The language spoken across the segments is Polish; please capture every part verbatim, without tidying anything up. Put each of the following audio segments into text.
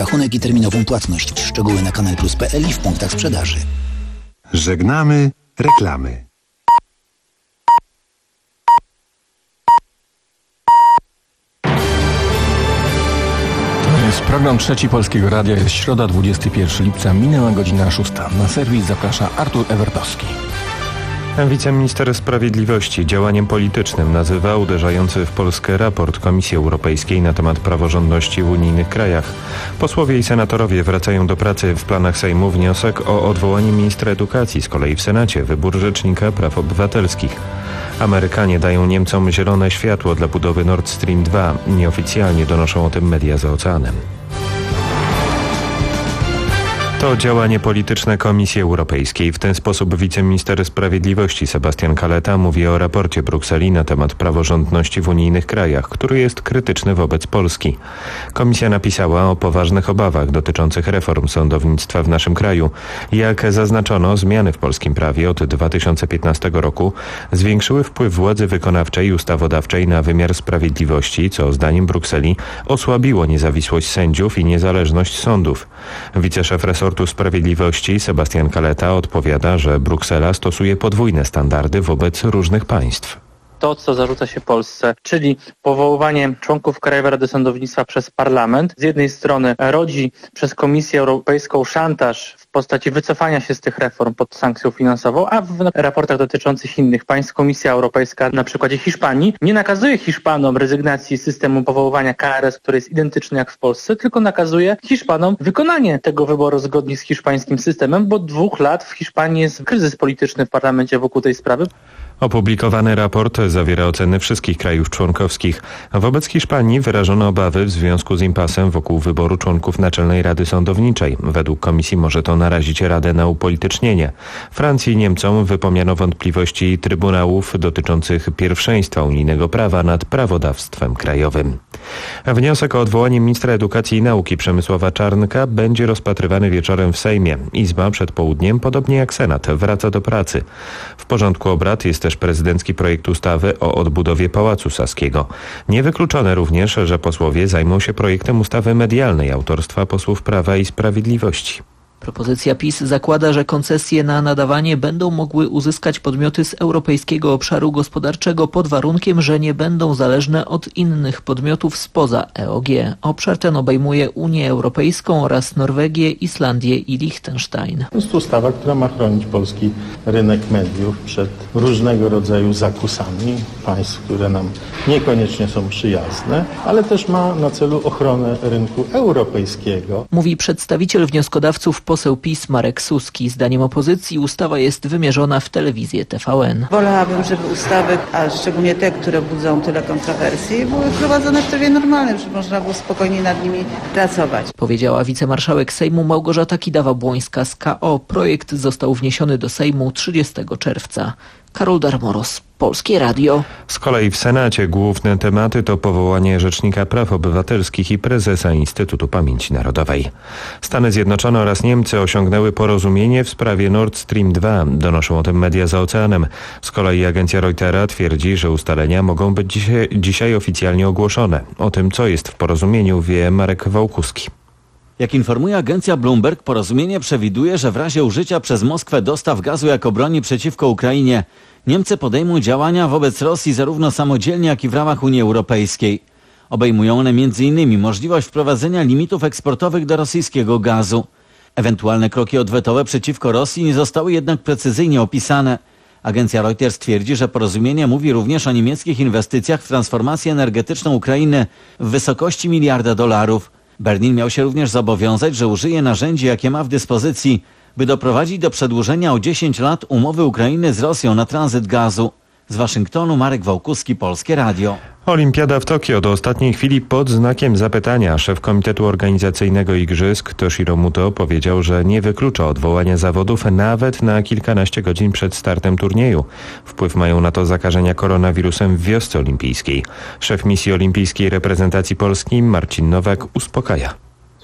rachunek i terminową płatność. Szczegóły na kanal plus kropka p l i w punktach sprzedaży. Żegnamy reklamy. To jest program Trzeci Polskiego Radia. Jest środa, dwudziestego pierwszego lipca. Minęła godzina szósta. Na serwis zaprasza Artur Ewertowski. Wiceminister Sprawiedliwości działaniem politycznym nazywa uderzający w Polskę raport Komisji Europejskiej na temat praworządności w unijnych krajach. Posłowie i senatorowie wracają do pracy. W planach Sejmu wniosek o odwołanie ministra edukacji, z kolei w Senacie wybór rzecznika praw obywatelskich. Amerykanie dają Niemcom zielone światło dla budowy Nord Stream dwa. Nieoficjalnie donoszą o tym media za oceanem. To działanie polityczne Komisji Europejskiej. W ten sposób wiceminister Sprawiedliwości Sebastian Kaleta mówi o raporcie Brukseli na temat praworządności w unijnych krajach, który jest krytyczny wobec Polski. Komisja napisała o poważnych obawach dotyczących reform sądownictwa w naszym kraju. Jak zaznaczono, zmiany w polskim prawie od dwa tysiące piętnastego roku zwiększyły wpływ władzy wykonawczej i ustawodawczej na wymiar sprawiedliwości, co zdaniem Brukseli osłabiło niezawisłość sędziów i niezależność sądów. Wiceszef resortu Sprawiedliwości Sebastian Kaleta odpowiada, że Bruksela stosuje podwójne standardy wobec różnych państw. To, co zarzuca się Polsce, czyli powoływanie członków Krajowej Rady Sądownictwa przez Parlament, z jednej strony rodzi przez Komisję Europejską szantaż w postaci wycofania się z tych reform pod sankcją finansową, a w raportach dotyczących innych państw Komisja Europejska, na przykładzie Hiszpanii, nie nakazuje Hiszpanom rezygnacji z systemu powoływania K R S, który jest identyczny jak w Polsce, tylko nakazuje Hiszpanom wykonanie tego wyboru zgodnie z hiszpańskim systemem, bo od dwóch lat w Hiszpanii jest kryzys polityczny w parlamencie wokół tej sprawy. Opublikowany raport zawiera oceny wszystkich krajów członkowskich. Wobec Hiszpanii wyrażono obawy w związku z impasem wokół wyboru członków Naczelnej Rady Sądowniczej. Według Komisji może to narazić Radę na upolitycznienie. Francji i Niemcom wypomniano wątpliwości trybunałów dotyczących pierwszeństwa unijnego prawa nad prawodawstwem krajowym. Wniosek o odwołanie ministra edukacji i nauki Przemysława Czarnka będzie rozpatrywany wieczorem w Sejmie. Izba przed południem, podobnie jak Senat, wraca do pracy. W porządku obrad jest też prezydencki projekt ustawy o odbudowie Pałacu Saskiego. Niewykluczone również, że posłowie zajmą się projektem ustawy medialnej autorstwa posłów Prawa i Sprawiedliwości. Propozycja PiS zakłada, że koncesje na nadawanie będą mogły uzyskać podmioty z Europejskiego Obszaru Gospodarczego pod warunkiem, że nie będą zależne od innych podmiotów spoza E O G. Obszar ten obejmuje Unię Europejską oraz Norwegię, Islandię i Liechtenstein. To jest ustawa, która ma chronić polski rynek mediów przed różnego rodzaju zakusami państw, które nam niekoniecznie są przyjazne, ale też ma na celu ochronę rynku europejskiego. Mówi przedstawiciel wnioskodawców poseł PiS Marek Suski. Zdaniem opozycji ustawa jest wymierzona w telewizję T V N. Wolałabym, żeby ustawy, a szczególnie te, które budzą tyle kontrowersji, były prowadzone w trybie normalnym, żeby można było spokojnie nad nimi pracować. Powiedziała wicemarszałek Sejmu Małgorzata Kidawa-Błońska z K O. Projekt został wniesiony do Sejmu trzydziestego czerwca. Karol Darmoros, Polskie Radio. Z kolei w Senacie główne tematy to powołanie Rzecznika Praw Obywatelskich i prezesa Instytutu Pamięci Narodowej. Stany Zjednoczone oraz Niemcy osiągnęły porozumienie w sprawie Nord Stream dwa. Donoszą o tym media za oceanem. Z kolei agencja Reutera twierdzi, że ustalenia mogą być dzisiaj, dzisiaj oficjalnie ogłoszone. O tym, co jest w porozumieniu, wie Marek Wałkuski. Jak informuje agencja Bloomberg, porozumienie przewiduje, że w razie użycia przez Moskwę dostaw gazu jako broni przeciwko Ukrainie, Niemcy podejmą działania wobec Rosji zarówno samodzielnie, jak i w ramach Unii Europejskiej. Obejmują one między innymi możliwość wprowadzenia limitów eksportowych do rosyjskiego gazu. Ewentualne kroki odwetowe przeciwko Rosji nie zostały jednak precyzyjnie opisane. Agencja Reuters twierdzi, że porozumienie mówi również o niemieckich inwestycjach w transformację energetyczną Ukrainy w wysokości miliarda dolarów. Berlin miał się również zobowiązać, że użyje narzędzi, jakie ma w dyspozycji, by doprowadzić do przedłużenia o dziesięć lat umowy Ukrainy z Rosją na tranzyt gazu. Z Waszyngtonu Marek Wałkuski, Polskie Radio. Olimpiada w Tokio do ostatniej chwili pod znakiem zapytania. Szef Komitetu Organizacyjnego Igrzysk Toshiro Muto powiedział, że nie wyklucza odwołania zawodów nawet na kilkanaście godzin przed startem turnieju. Wpływ mają na to zakażenia koronawirusem w wiosce olimpijskiej. Szef misji olimpijskiej reprezentacji Polski Marcin Nowak uspokaja.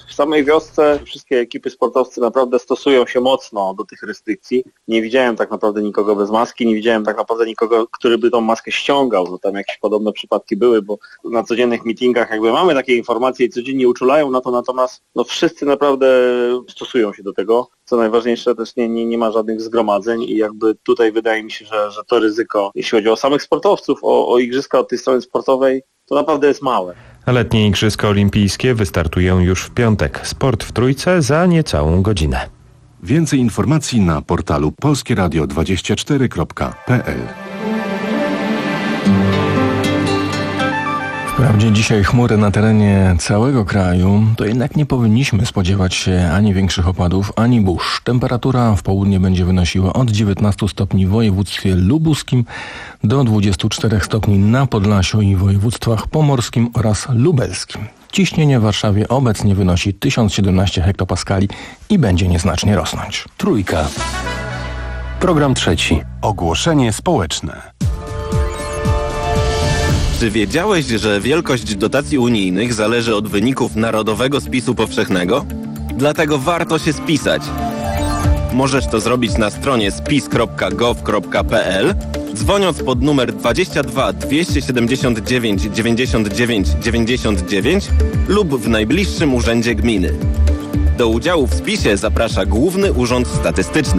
W samej wiosce wszystkie ekipy sportowcy naprawdę stosują się mocno do tych restrykcji. Nie widziałem tak naprawdę nikogo bez maski, nie widziałem tak naprawdę nikogo, który by tą maskę ściągał, bo tam jakieś podobne przypadki były, bo na codziennych meetingach jakby mamy takie informacje i codziennie uczulają na to, natomiast no wszyscy naprawdę stosują się do tego. Co najważniejsze, też nie, nie, nie ma żadnych zgromadzeń i jakby tutaj wydaje mi się, że, że to ryzyko, jeśli chodzi o samych sportowców, o, o igrzyska od tej strony sportowej, to naprawdę jest małe. Letnie Igrzyska Olimpijskie wystartują już w piątek. Sport w Trójce za niecałą godzinę. Więcej informacji na portalu polskie radio dwadzieścia cztery kropka p l. Wprawdzie dzisiaj chmury na terenie całego kraju, to jednak nie powinniśmy spodziewać się ani większych opadów, ani burz. Temperatura w południe będzie wynosiła od dziewiętnastu stopni w województwie lubuskim do dwudziestu czterech stopni na Podlasiu i województwach pomorskim oraz lubelskim. Ciśnienie w Warszawie obecnie wynosi tysiąc siedemnaście hektopaskali i będzie nieznacznie rosnąć. Trójka. Program trzeci. Ogłoszenie społeczne. Czy wiedziałeś, że wielkość dotacji unijnych zależy od wyników Narodowego Spisu Powszechnego? Dlatego warto się spisać. Możesz to zrobić na stronie spis kropka gov kropka p l, dzwoniąc pod numer dwadzieścia dwa dwieście siedemdziesiąt dziewięć dziewięćdziesiąt dziewięć dziewięćdziesiąt dziewięć lub w najbliższym urzędzie gminy. Do udziału w spisie zaprasza Główny Urząd Statystyczny.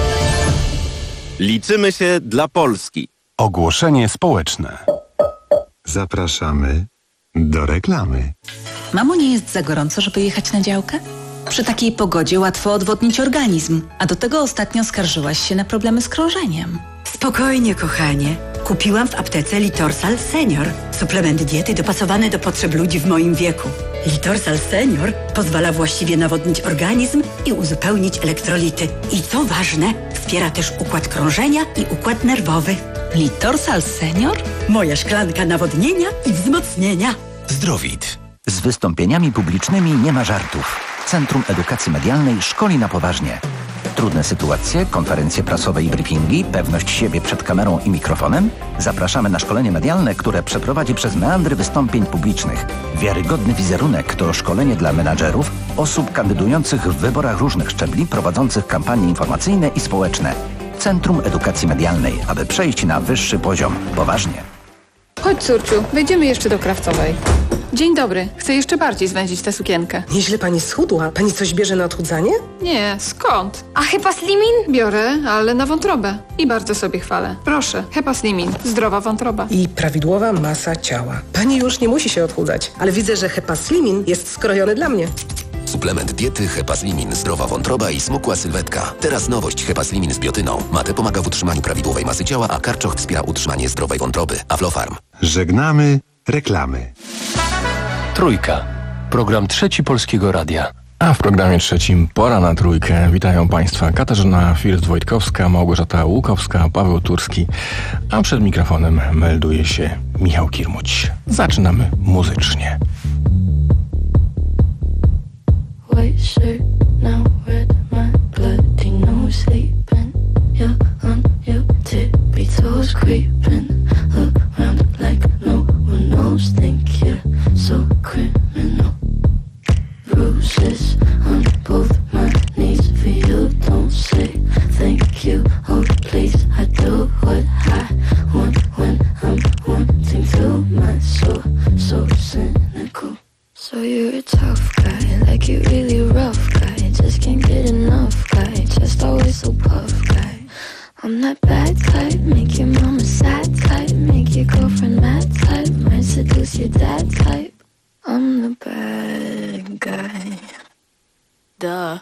Liczymy się dla Polski. Ogłoszenie społeczne. Zapraszamy do reklamy. Mamo, nie jest za gorąco, żeby jechać na działkę? Przy takiej pogodzie łatwo odwodnić organizm, a do tego ostatnio skarżyłaś się na problemy z krążeniem. Spokojnie, kochanie. Kupiłam w aptece Litorsal Senior. Suplement diety dopasowany do potrzeb ludzi w moim wieku. Litorsal Senior pozwala właściwie nawodnić organizm i uzupełnić elektrolity. I co ważne, wspiera też układ krążenia i układ nerwowy. Litorsal Senior? Moja szklanka nawodnienia i wzmocnienia. Zdrowit. Z wystąpieniami publicznymi nie ma żartów. Centrum Edukacji Medialnej szkoli na poważnie. Trudne sytuacje, konferencje prasowe i briefingi, pewność siebie przed kamerą i mikrofonem? Zapraszamy na szkolenie medialne, które przeprowadzi przez meandry wystąpień publicznych. Wiarygodny wizerunek to szkolenie dla menadżerów, osób kandydujących w wyborach różnych szczebli, prowadzących kampanie informacyjne i społeczne. Centrum Edukacji Medialnej, aby przejść na wyższy poziom. Poważnie. Chodź, córciu, wejdziemy jeszcze do Krawcowej. Dzień dobry. Chcę jeszcze bardziej zwędzić tę sukienkę. Nieźle pani schudła. Pani coś bierze na odchudzanie? Nie, skąd? A Hepa Slimin? Biorę, ale na wątrobę. I bardzo sobie chwalę. Proszę, Hepa Slimin. Zdrowa wątroba. I prawidłowa masa ciała. Pani już nie musi się odchudzać, ale widzę, że Hepa Slimin jest skrojony dla mnie. Suplement diety Hepa Slimin, zdrowa wątroba i smukła sylwetka. Teraz nowość Hepa Slimin z biotyną. Mate pomaga w utrzymaniu prawidłowej masy ciała, a karczoch wspiera utrzymanie zdrowej wątroby. Aflofarm. Żegnamy reklamy. Trójka. Program trzeci Polskiego Radia. A w programie trzecim Pora na Trójkę. Witają Państwa Katarzyna First-Wojtkowska, Małgorzata Łukowska, Paweł Turski, a przed mikrofonem melduje się Michał Kirmuć. Zaczynamy muzycznie. White shirt, now red, my bloody nose sleeping. You're on your tippy toes creeping around like no one knows. Think you're so criminal. Bruises on both my knees for you. Don't say thank you. Oh please, I do what I want when I'm wanting to. My soul so cynical. So you're a tough guy, like you really rough guy. Just can't get enough guy, just always so puff guy. I'm that bad type, make your mama sad type, make your girlfriend mad type, might seduce your dad type. I'm the bad guy. Duh.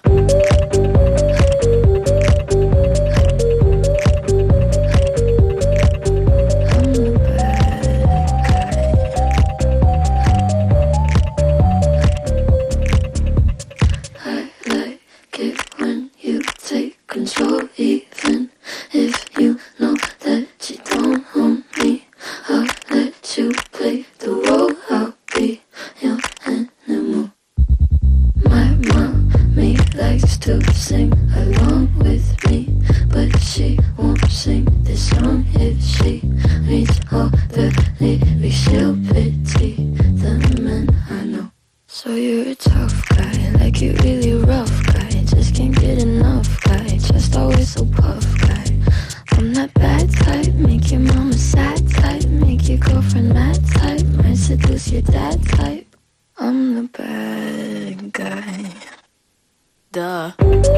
Control, even if you know that you don't own me. I'll let you play the role. I'll be your animal. My mommy likes to sing along with me, but she won't sing this song if she reads all the lyrics. She'll pity the men I know. So you're a tough guy. really, really rough guy. Just can't get enough guy. Just always so puff guy. I'm that bad type, make your mama sad type, make your girlfriend mad type, might seduce your dad type. I'm the bad guy. Duh.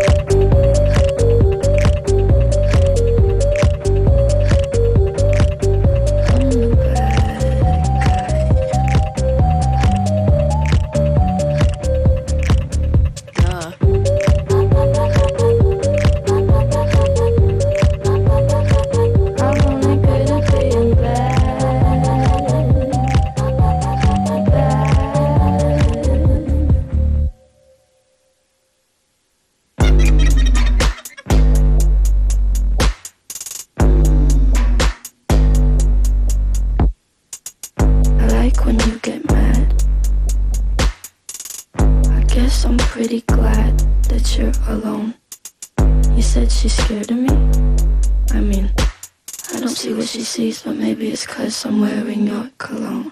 But maybe it's 'cause I'm wearing your cologne.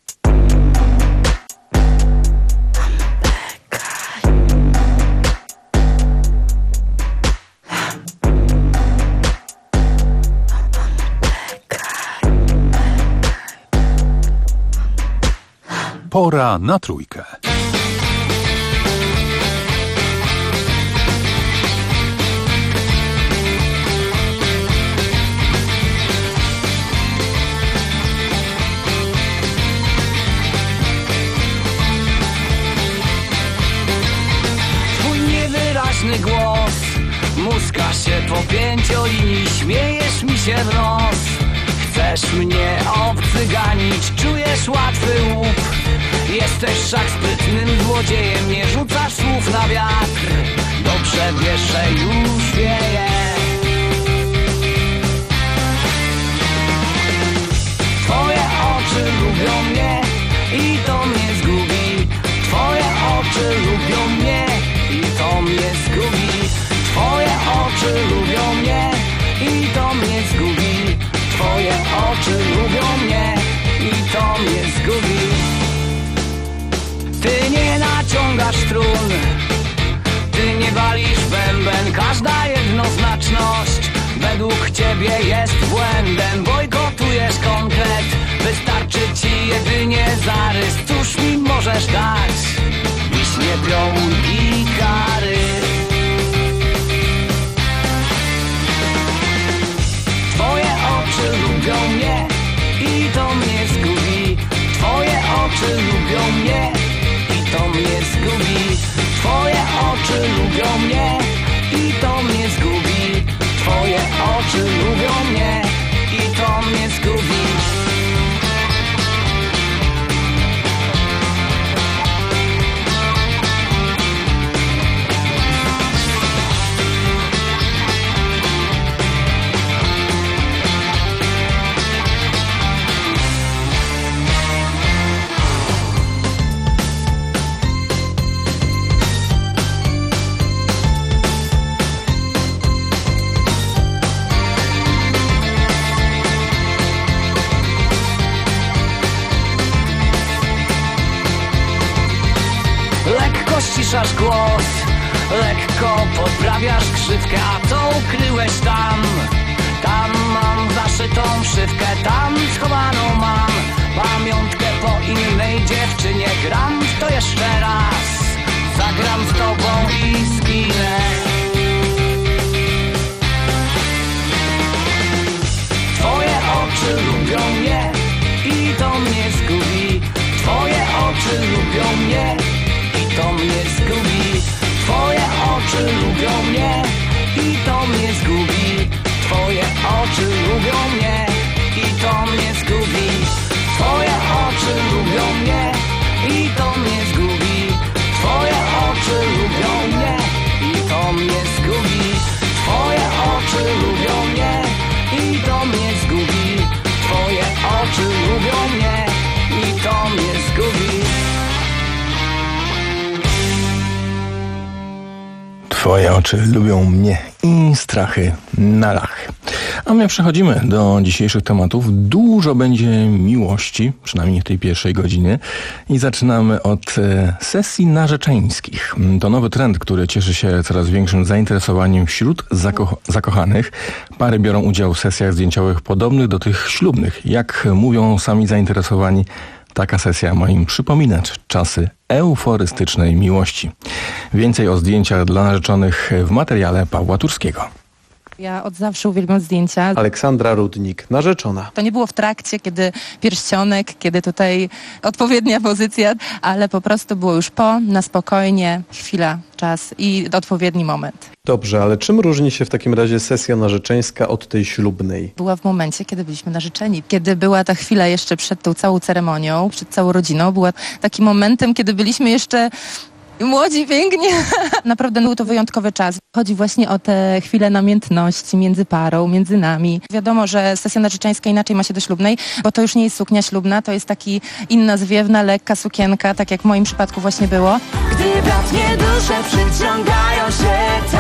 Pora na trójkę. Głos muska się po pięciolinii, śmiejesz mi się w nos. Chcesz mnie obcyganić, czujesz łatwy łup. Jesteś wszak sprytnym złodziejem, nie rzucasz słów na wiatr. Dobrze wiesz, że już wieje. Twoje oczy lubią mnie i to mnie zgubi. Twoje oczy lubią mnie i to mnie zgubi. Twoje oczy lubią mnie i to mnie zgubi. Twoje oczy lubią mnie i to mnie zgubi. Ty nie naciągasz strun, ty nie walisz bęben. Każda jednoznaczność według ciebie jest błędem. Bojkotujesz konkret, wystarczy ci jedynie zarys. Cóż mi możesz dać? Wiśnie, piołun i kary. Twoje oczy lubią mnie i to mnie zgubi. Twoje oczy lubią mnie i to mnie zgubi. Twoje oczy lubią mnie i to mnie zgubi. Twoje oczy lubią mnie i to mnie zgubi. Ściszasz głos, lekko poprawiasz krzywkę. A co ukryłeś tam? Tam mam zaszytą szywkę, tam schowaną mam pamiątkę po innej dziewczynie. Gram w to jeszcze raz, zagram z tobą i zginę. Twoje oczy lubią mnie i to mnie zgubi. Twoje oczy lubią mnie i to mnie zgubi. Twoje oczy lubią mnie i to mnie zgubi. Twoje oczy lubią mnie i to mnie zgubi. Twoje oczy lubią mnie i to mnie zgubi. Twoje oczy lubią Twoje oczy lubią mnie i strachy na lach. A my przechodzimy do dzisiejszych tematów. Dużo będzie miłości, przynajmniej w tej pierwszej godzinie. I zaczynamy od e, sesji narzeczeńskich. To nowy trend, który cieszy się coraz większym zainteresowaniem wśród zako- zakochanych. Pary biorą udział w sesjach zdjęciowych podobnych do tych ślubnych. Jak mówią sami zainteresowani, taka sesja ma im przypominać czasy euforystycznej miłości. Więcej o zdjęciach dla narzeczonych w materiale Pawła Turskiego. Ja od zawsze uwielbiam zdjęcia. Aleksandra Rudnik, narzeczona. To nie było w trakcie, kiedy pierścionek, kiedy tutaj odpowiednia pozycja, ale po prostu było już po, na spokojnie, chwila, czas i odpowiedni moment. Dobrze, ale czym różni się w takim razie sesja narzeczeńska od tej ślubnej? Była w momencie, kiedy byliśmy narzeczeni. Kiedy była ta chwila jeszcze przed tą całą ceremonią, przed całą rodziną, była takim momentem, kiedy byliśmy jeszcze młodzi, pięknie. Naprawdę był to wyjątkowy czas. Chodzi właśnie o te chwile namiętności między parą, między nami. Wiadomo, że sesja narzeczeńska inaczej ma się do ślubnej, bo to już nie jest suknia ślubna, to jest taki inna zwiewna, lekka sukienka, tak jak w moim przypadku właśnie było. Gdy bratnie dusze przyciągają się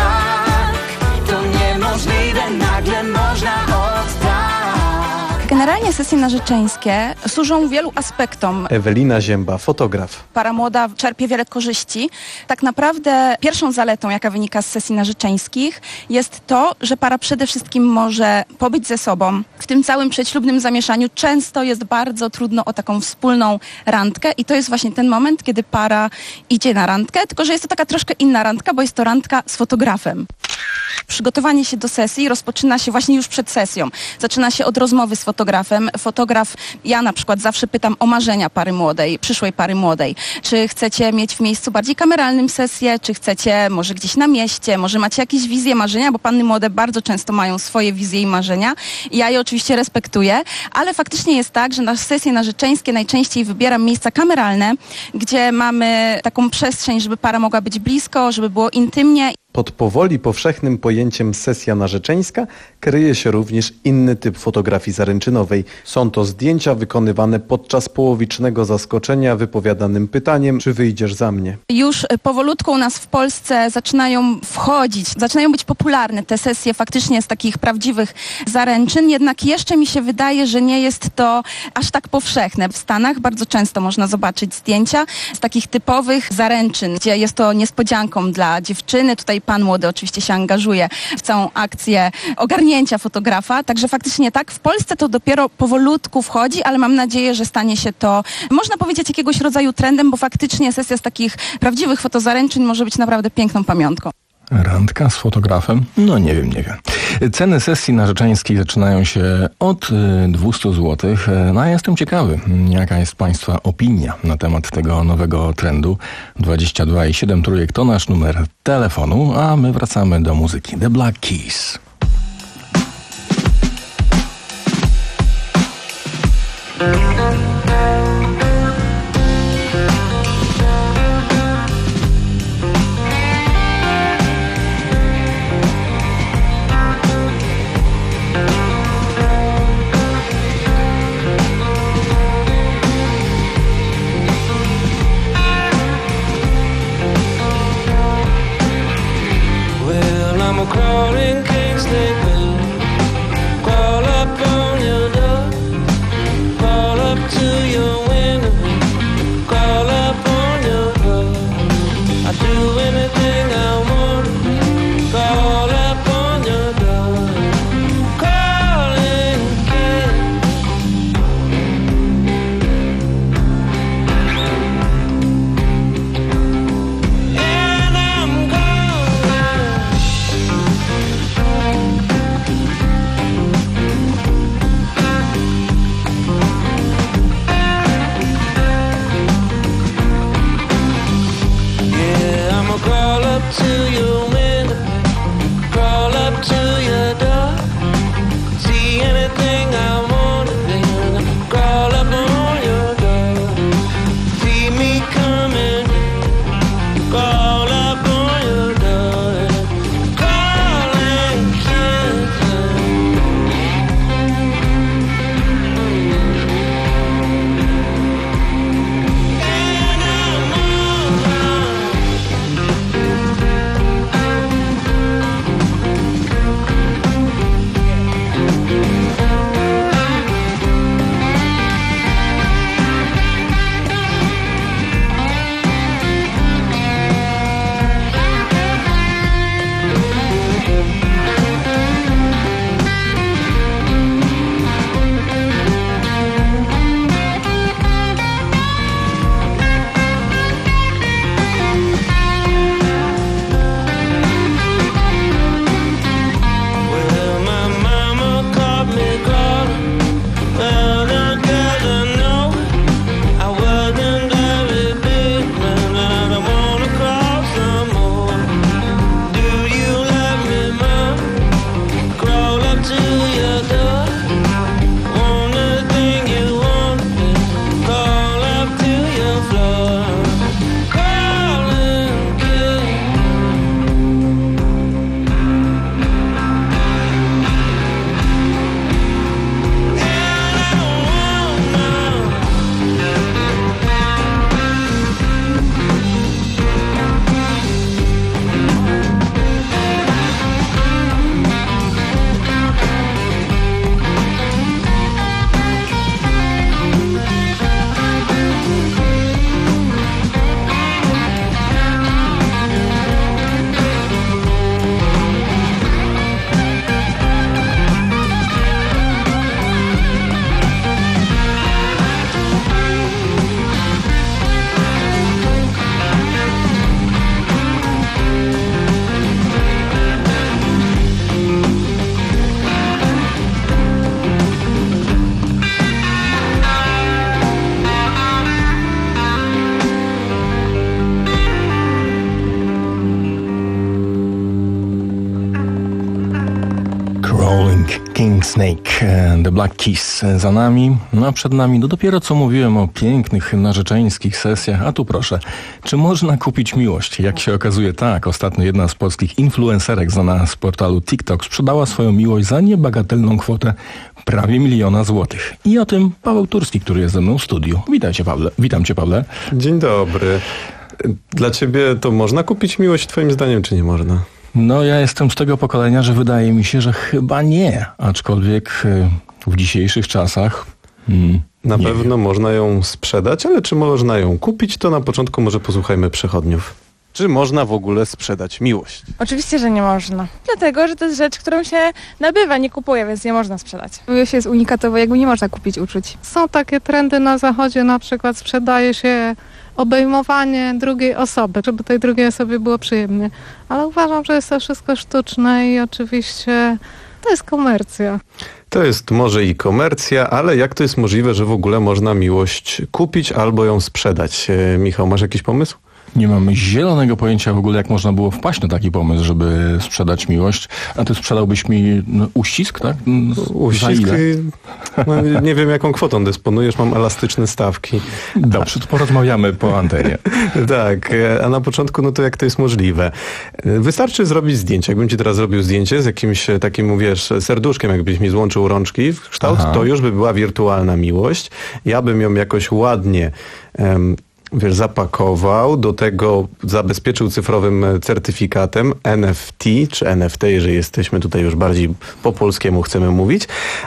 tak, to niemożliwe, nagle można od tak. Generalnie sesje narzeczeńskie służą wielu aspektom. Ewelina Zięba, fotograf. Para młoda czerpie wiele korzyści. Tak naprawdę pierwszą zaletą, jaka wynika z sesji narzeczeńskich, jest to, że para przede wszystkim może pobyć ze sobą. W tym całym przedślubnym zamieszaniu często jest bardzo trudno o taką wspólną randkę i to jest właśnie ten moment, kiedy para idzie na randkę, tylko że jest to taka troszkę inna randka, bo jest to randka z fotografem. Przygotowanie się do sesji rozpoczyna się właśnie już przed sesją. Zaczyna się od rozmowy z fotografem. Fotograf, ja na przykład zawsze pytam o marzenia pary młodej, przyszłej pary młodej. Czy chcecie mieć w miejscu bardziej kameralnym sesję, czy chcecie może gdzieś na mieście, może macie jakieś wizje, marzenia, bo panny młode bardzo często mają swoje wizje i marzenia. Ja je oczywiście respektuję, ale faktycznie jest tak, że na sesje narzeczeńskie najczęściej wybieram miejsca kameralne, gdzie mamy taką przestrzeń, żeby para mogła być blisko, żeby było intymnie. Pod powoli powszechnym pojęciem sesja narzeczeńska kryje się również inny typ fotografii zaręczynowej. Są to zdjęcia wykonywane podczas połowicznego zaskoczenia wypowiadanym pytaniem, czy wyjdziesz za mnie. Już powolutku u nas w Polsce zaczynają wchodzić, zaczynają być popularne te sesje faktycznie z takich prawdziwych zaręczyn, jednak jeszcze mi się wydaje, że nie jest to aż tak powszechne. W Stanach bardzo często można zobaczyć zdjęcia z takich typowych zaręczyn, gdzie jest to niespodzianką dla dziewczyny. Tutaj pan młody oczywiście się angażuje w całą akcję ogarnięcia fotografa, także faktycznie tak, w Polsce to dopiero powolutku wchodzi, ale mam nadzieję, że stanie się to, można powiedzieć, jakiegoś rodzaju trendem, bo faktycznie sesja z takich prawdziwych fotozaręczyn może być naprawdę piękną pamiątką. Randka z fotografem? No nie wiem, nie wiem. Ceny sesji narzeczeńskiej zaczynają się od dwieście złotych. No a jestem ciekawy, jaka jest Państwa opinia na temat tego nowego trendu. dwadzieścia dwa i siedem trójek to nasz numer telefonu, a my wracamy do muzyki. The Black Keys. Crawling Kingsley Bill, crawl up on your door, crawl up to your window, crawl up on your door. I'd do anything I want, crawl up on your door, crawling King. And I'm gonna Going, King Snake, The Black Keys za nami, no a przed nami, no dopiero co mówiłem o pięknych narzeczeńskich sesjach, a tu proszę, czy można kupić miłość? Jak się okazuje, tak, ostatnio jedna z polskich influencerek znana z portalu TikTok sprzedała swoją miłość za niebagatelną kwotę prawie miliona złotych. I o tym Paweł Turski, który jest ze mną w studiu. Witajcie, Pawle. Witam cię, Pawle. Dzień dobry. Dla ciebie to można kupić miłość twoim zdaniem, czy nie można? No ja jestem z tego pokolenia, że wydaje mi się, że chyba nie, aczkolwiek w dzisiejszych czasach hmm, na nie pewno wiem. Można ją sprzedać, ale czy można ją kupić, to na początku może posłuchajmy przechodniów. Czy można w ogóle sprzedać miłość? Oczywiście, że nie można. Dlatego, że to jest rzecz, którą się nabywa, nie kupuje, więc nie można sprzedać. Miłość jest unikatowa, jakby nie można kupić uczuć. Są takie trendy na zachodzie, na przykład sprzedaje się obejmowanie drugiej osoby, żeby tej drugiej osobie było przyjemnie. Ale uważam, że jest to wszystko sztuczne i oczywiście to jest komercja. To jest może i komercja, ale jak to jest możliwe, że w ogóle można miłość kupić albo ją sprzedać? E, Michał, masz jakiś pomysł? Nie mamy zielonego pojęcia w ogóle, jak można było wpaść na taki pomysł, żeby sprzedać miłość. A ty sprzedałbyś mi no, uścisk, tak? Z, uścisk? No, nie wiem, jaką kwotą dysponujesz, mam elastyczne stawki. Dobrze, to porozmawiamy po antenie. Tak, a na początku, no to jak to jest możliwe? Wystarczy zrobić zdjęcie. Jakbym ci teraz zrobił zdjęcie z jakimś takim, wiesz, serduszkiem, jakbyś mi złączył rączki w kształt, Aha. to już by była wirtualna miłość. Ja bym ją jakoś ładnie... Um, wiesz, zapakował, do tego zabezpieczył cyfrowym certyfikatem N F T, czy N F T, jeżeli jesteśmy tutaj już bardziej po polskiemu chcemy mówić,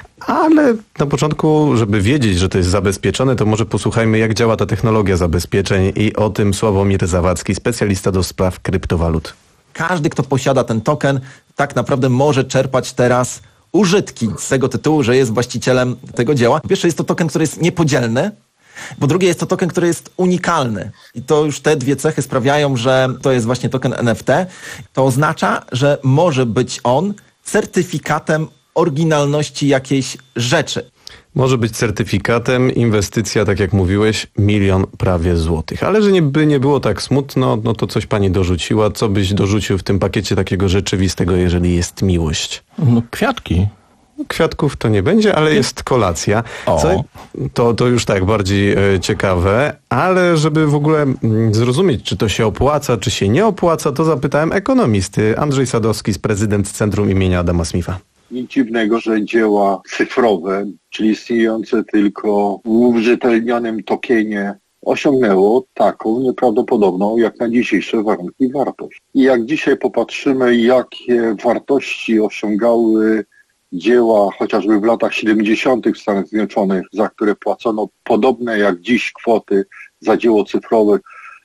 ale na początku, żeby wiedzieć, że to jest zabezpieczone, to może posłuchajmy, jak działa ta technologia zabezpieczeń i o tym Sławomir Zawadzki, specjalista do spraw kryptowalut. Każdy, kto posiada ten token, tak naprawdę może czerpać teraz użytki z tego tytułu, że jest właścicielem tego dzieła. Po pierwsze, jest to token, który jest niepodzielny, po drugie jest to token, który jest unikalny i to już te dwie cechy sprawiają, że to jest właśnie token N F T. To oznacza, że może być on certyfikatem oryginalności jakiejś rzeczy. Może być certyfikatem, inwestycja, tak jak mówiłeś, milion prawie złotych. Ale że nie, by nie było tak smutno, no to coś pani dorzuciła. Co byś dorzucił w tym pakiecie takiego rzeczywistego, jeżeli jest miłość? No kwiatki. Kwiatków to nie będzie, ale jest kolacja. Co, to, to już tak bardziej e, ciekawe, ale żeby w ogóle m, zrozumieć, czy to się opłaca, czy się nie opłaca, to zapytałem ekonomisty. Andrzej Sadowski, prezydent Centrum imienia Adama Smitha. Nic dziwnego, że dzieła cyfrowe, czyli istniejące tylko w uwierzytelnionym tokenie, osiągnęło taką nieprawdopodobną jak na dzisiejsze warunki wartość. I jak dzisiaj popatrzymy, jakie wartości osiągały dzieła chociażby w latach siedemdziesiątych w Stanach Zjednoczonych, za które płacono podobne jak dziś kwoty za dzieło cyfrowe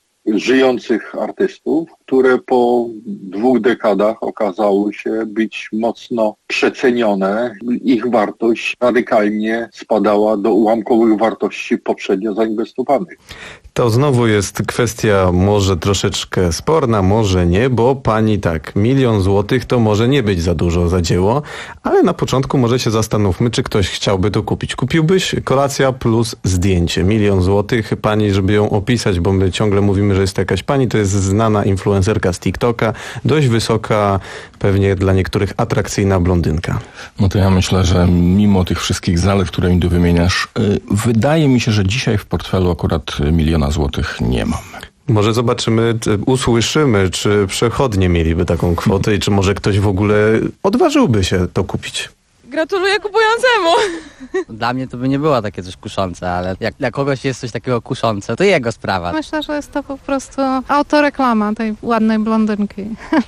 żyjących artystów, które po dwóch dekadach okazały się być mocno przecenione. Ich wartość radykalnie spadała do ułamkowych wartości poprzednio zainwestowanych. To znowu jest kwestia może troszeczkę sporna, może nie, bo pani tak, milion złotych to może nie być za dużo za dzieło, ale na początku może się zastanówmy, czy ktoś chciałby to kupić. Kupiłbyś? Kolacja plus zdjęcie. Milion złotych. Pani, żeby ją opisać, bo my ciągle mówimy, że jest to jakaś pani, to jest znana influencerka z TikToka, dość wysoka, pewnie dla niektórych atrakcyjna blondynka. No to ja myślę, że mimo tych wszystkich zalet, które mi tu wymieniasz, yy, wydaje mi się, że dzisiaj w portfelu akurat miliona złotych nie mam. Może zobaczymy, czy usłyszymy, czy przechodnie mieliby taką kwotę i czy może ktoś w ogóle odważyłby się to kupić. Gratuluję kupującemu. Dla mnie to by nie było takie coś kuszące, ale jak dla kogoś jest coś takiego kuszące, to jego sprawa. Myślę, że jest to po prostu autoreklama tej ładnej blondynki.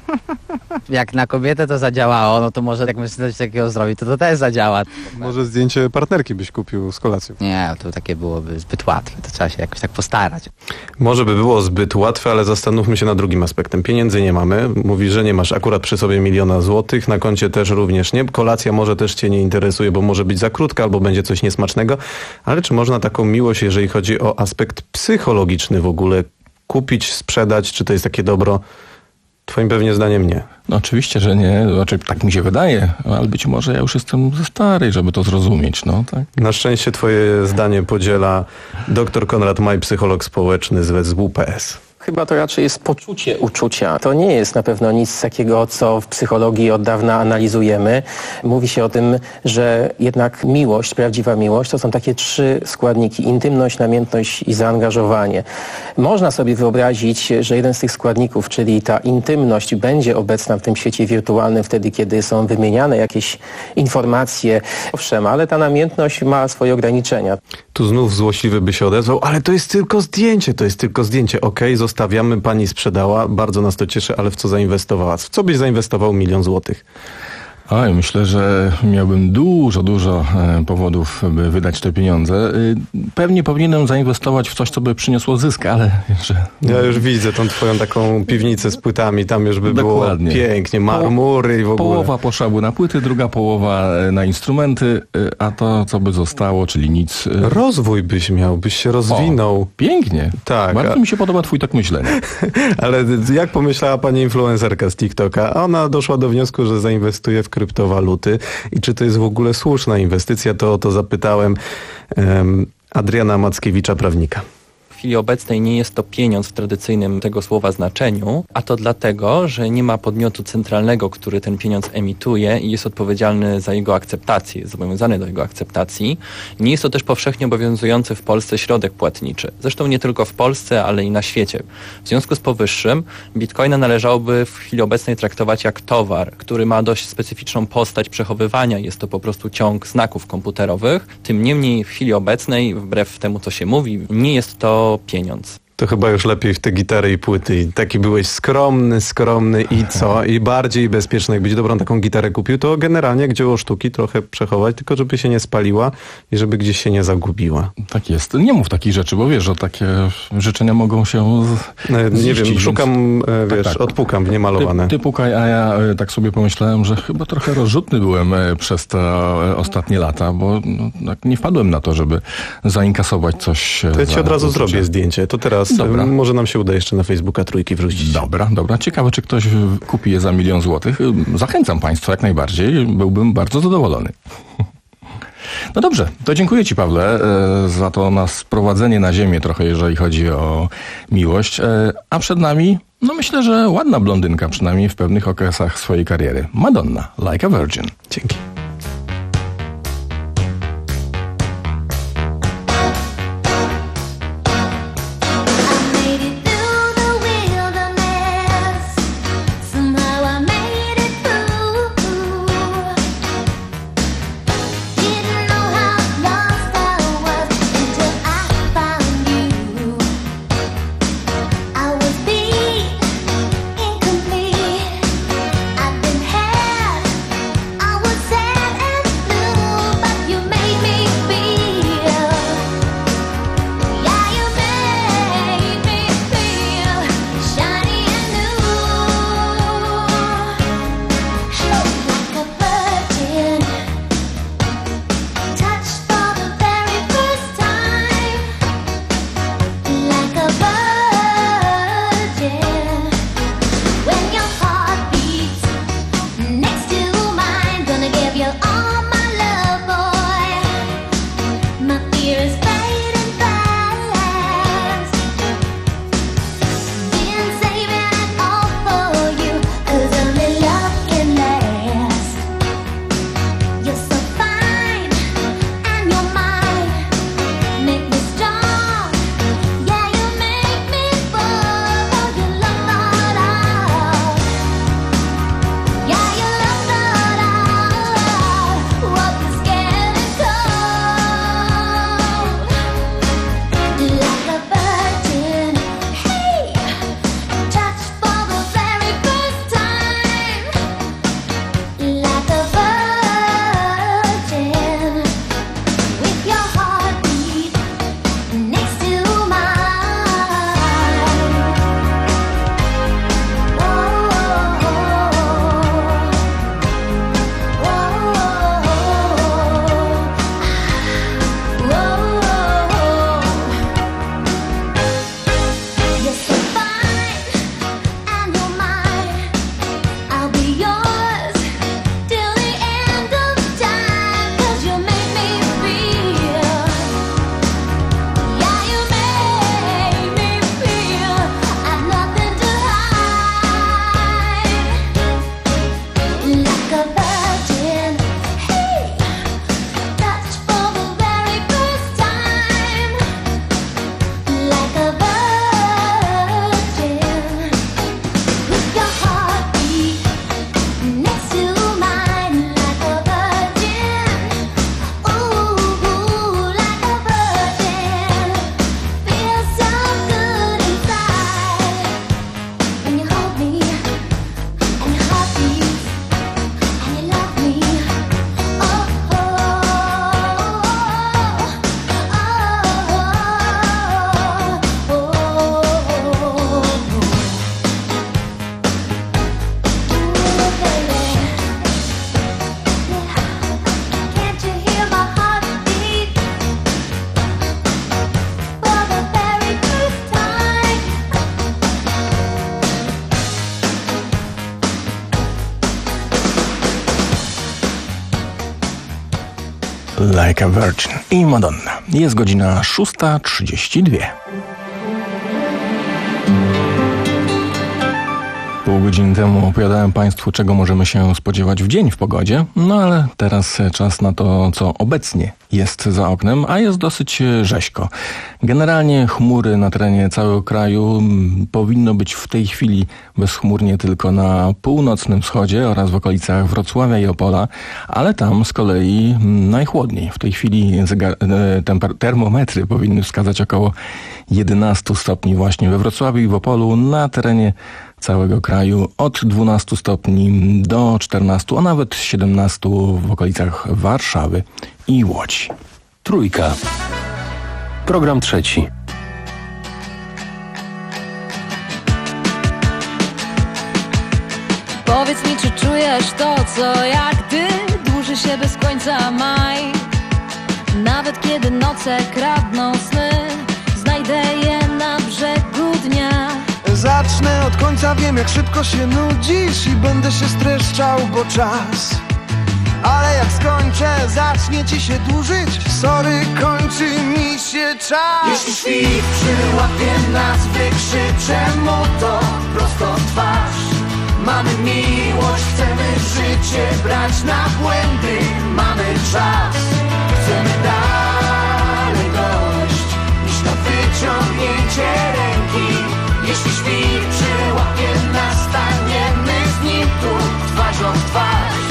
Jak na kobietę to zadziałało, no to może jak myślę coś takiego zrobić, to to też zadziała. Może zdjęcie partnerki byś kupił z kolacją. Nie, to takie byłoby zbyt łatwe, to trzeba się jakoś tak postarać. Może by było zbyt łatwe, ale zastanówmy się nad drugim aspektem. Pieniędzy nie mamy, mówisz, że nie masz akurat przy sobie miliona złotych, na koncie też również nie, kolacja może też cię nie interesuje, bo może być za krótka albo będzie coś niesmacznego, ale czy można taką miłość, jeżeli chodzi o aspekt psychologiczny w ogóle, kupić, sprzedać, czy to jest takie dobro? Twoim pewnie zdaniem nie. No oczywiście, że nie. Znaczy, tak mi się wydaje, ale być może ja już jestem za stary, żeby to zrozumieć. No, tak. Na szczęście twoje zdanie podziela dr Konrad Maj, psycholog społeczny z W S W P S. Chyba to raczej jest poczucie uczucia. To nie jest na pewno nic takiego, co w psychologii od dawna analizujemy. Mówi się o tym, że jednak miłość, prawdziwa miłość, to są takie trzy składniki. Intymność, namiętność i zaangażowanie. Można sobie wyobrazić, że jeden z tych składników, czyli ta intymność, będzie obecna w tym świecie wirtualnym wtedy, kiedy są wymieniane jakieś informacje. Owszem, ale ta namiętność ma swoje ograniczenia. Tu znów złośliwy by się odezwał, ale to jest tylko zdjęcie, to jest tylko zdjęcie. Okej, okay, zostawiamy, pani sprzedała, bardzo nas to cieszy, ale w co zainwestowała? W co byś zainwestował milion złotych? Oj, myślę, że miałbym dużo, dużo powodów, by wydać te pieniądze. Pewnie powinienem zainwestować w coś, co by przyniosło zysk, ale... Że... Ja już widzę tą twoją taką piwnicę z płytami, tam już by Dokładnie. było pięknie, marmury i w ogóle. Połowa poszłaby na płyty, druga połowa na instrumenty, a to, co by zostało, czyli nic... Rozwój byś miał, byś się rozwinął. O, pięknie. Tak. Bardzo a... mi się podoba twój tak myślenie. Ale jak pomyślała pani influencerka z TikToka? Ona doszła do wniosku, że zainwestuje w kryptowaluty i czy to jest w ogóle słuszna inwestycja, to o to zapytałem um, Adriana Mackiewicza, prawnika. W chwili obecnej nie jest to pieniądz w tradycyjnym tego słowa znaczeniu, a to dlatego, że nie ma podmiotu centralnego, który ten pieniądz emituje i jest odpowiedzialny za jego akceptację, jest zobowiązany do jego akceptacji. Nie jest to też powszechnie obowiązujący w Polsce środek płatniczy. Zresztą nie tylko w Polsce, ale i na świecie. W związku z powyższym bitcoina należałoby w chwili obecnej traktować jak towar, który ma dość specyficzną postać przechowywania. Jest to po prostu ciąg znaków komputerowych. Tym niemniej w chwili obecnej, wbrew temu co się mówi, nie jest to pieniądz. To chyba już lepiej w te gitary i płyty. I taki byłeś skromny, skromny i co? I bardziej bezpieczny. Jakbyś dobrą taką gitarę kupił, to generalnie jak dzieło sztuki trochę przechować, tylko żeby się nie spaliła i żeby gdzieś się nie zagubiła. Tak jest. Nie mów takich rzeczy, bo wiesz, że takie życzenia mogą się z... Nie wiem, szukam, więc... wiesz, tak, tak. odpukam w niemalowane. Ty, ty pukaj, a ja tak sobie pomyślałem, że chyba trochę rozrzutny byłem przez te ostatnie lata, bo no, nie wpadłem na to, żeby zainkasować coś. To ja ci od razu uczucie. Zrobię zdjęcie. To teraz Dobra. Może nam się uda jeszcze na Facebooka Trójki wrzucić. Dobra, dobra. Ciekawe, czy ktoś kupi je za milion złotych. Zachęcam państwa jak najbardziej. Byłbym bardzo zadowolony. No dobrze, to dziękuję ci, Pawle, za to nas sprowadzenie na ziemię trochę, jeżeli chodzi o miłość. A przed nami, no myślę, że ładna blondynka, przynajmniej w pewnych okresach swojej kariery. Madonna, Like a Virgin. Dzięki. I was sad. Like a Virgin i Madonna. Jest godzina szósta trzydzieści dwa. Pół godziny temu opowiadałem Państwu, czego możemy się spodziewać w dzień w pogodzie, no ale teraz czas na to, co obecnie jest za oknem, a jest dosyć rzeźko. Generalnie chmury na terenie całego kraju. Powinno być w tej chwili bezchmurnie tylko na północnym wschodzie oraz w okolicach Wrocławia i Opola, ale tam z kolei najchłodniej. W tej chwili zegar- temper- termometry powinny wskazać około jedenaście stopni właśnie we Wrocławiu i w Opolu, na terenie całego kraju od dwunastu stopni do czternastu, a nawet siedemnastu w okolicach Warszawy i Łodzi. Trójka. Program trzeci. Powiedz mi, czy czujesz to, co jak ty dłuży się bez końca maj. Nawet kiedy noce kradną sny, znajdę je na brzegu dnia. Zacznę od końca, wiem jak szybko się nudzisz i będę się streszczał, bo czas. Ale jak skończę, zacznie ci się dłużyć. Sorry, kończy mi się czas. Jeśli świt przyłapie nas, wykrzyczę mu to prosto w twarz. Mamy miłość, chcemy życie brać na błędy. Mamy czas, chcemy dalej dojść niż na wyciągnięcie ręki. Jeśli świt przyłapie nas, staniemy z nim tu twarzą w twarz.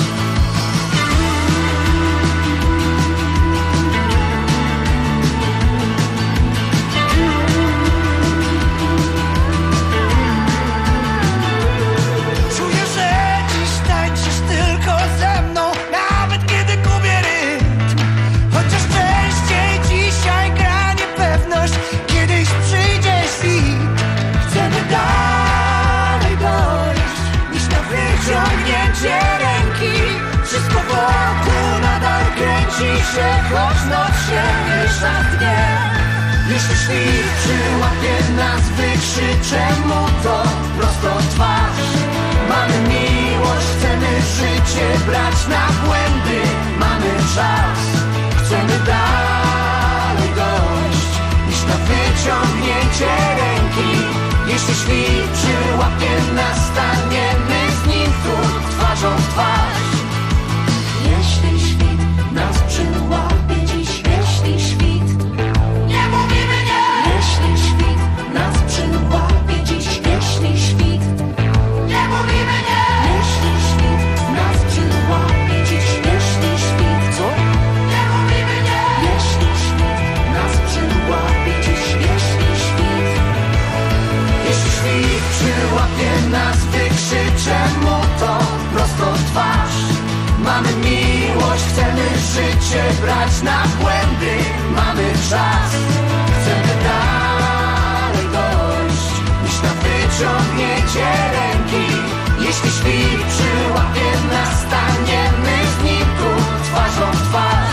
Czuję, że dziś tańczysz tylko ze mną, nawet kiedy gubię rytm. Chociaż częściej dzisiaj gra niepewność, kiedyś przyjdzie świt. Chcemy dalej dojść niż na wyciągnięcie ręki. Wszystko wokół nadal kręci się, choć noc się miesza w dnie. Jeśli świt przyłapie nas, wykrzyczę mu to prosto w twarz. Mamy miłość, chcemy życie brać na błędy. Mamy czas, chcemy dalej dojść niż na wyciągnięcie ręki. Jeśli świt przyłapie nas, staniemy z nim tu twarzą w twarz. Jeśli świt nas przyłapie dziś, jeśli świt, nie mówimy nie. Jeśli świt nas przyłapie dziś, jeśli świt, nie mówimy nie. Jeśli świt nas przyłapie dziś, jeśli świt, co? Nie mówimy nie. Jeśli świt nas przyłapie dziś, jeśli świt. Jeśli świt przyłapie nas, wykrzyczę mu to prosto w twarz. Mamy miłość, chcemy życie brać na błędy. Mamy czas, chcemy dalej dojść niż na wyciągnięcie ręki. Jeśli świt przyłapie nas, staniemy z nim tu twarzą w twarz.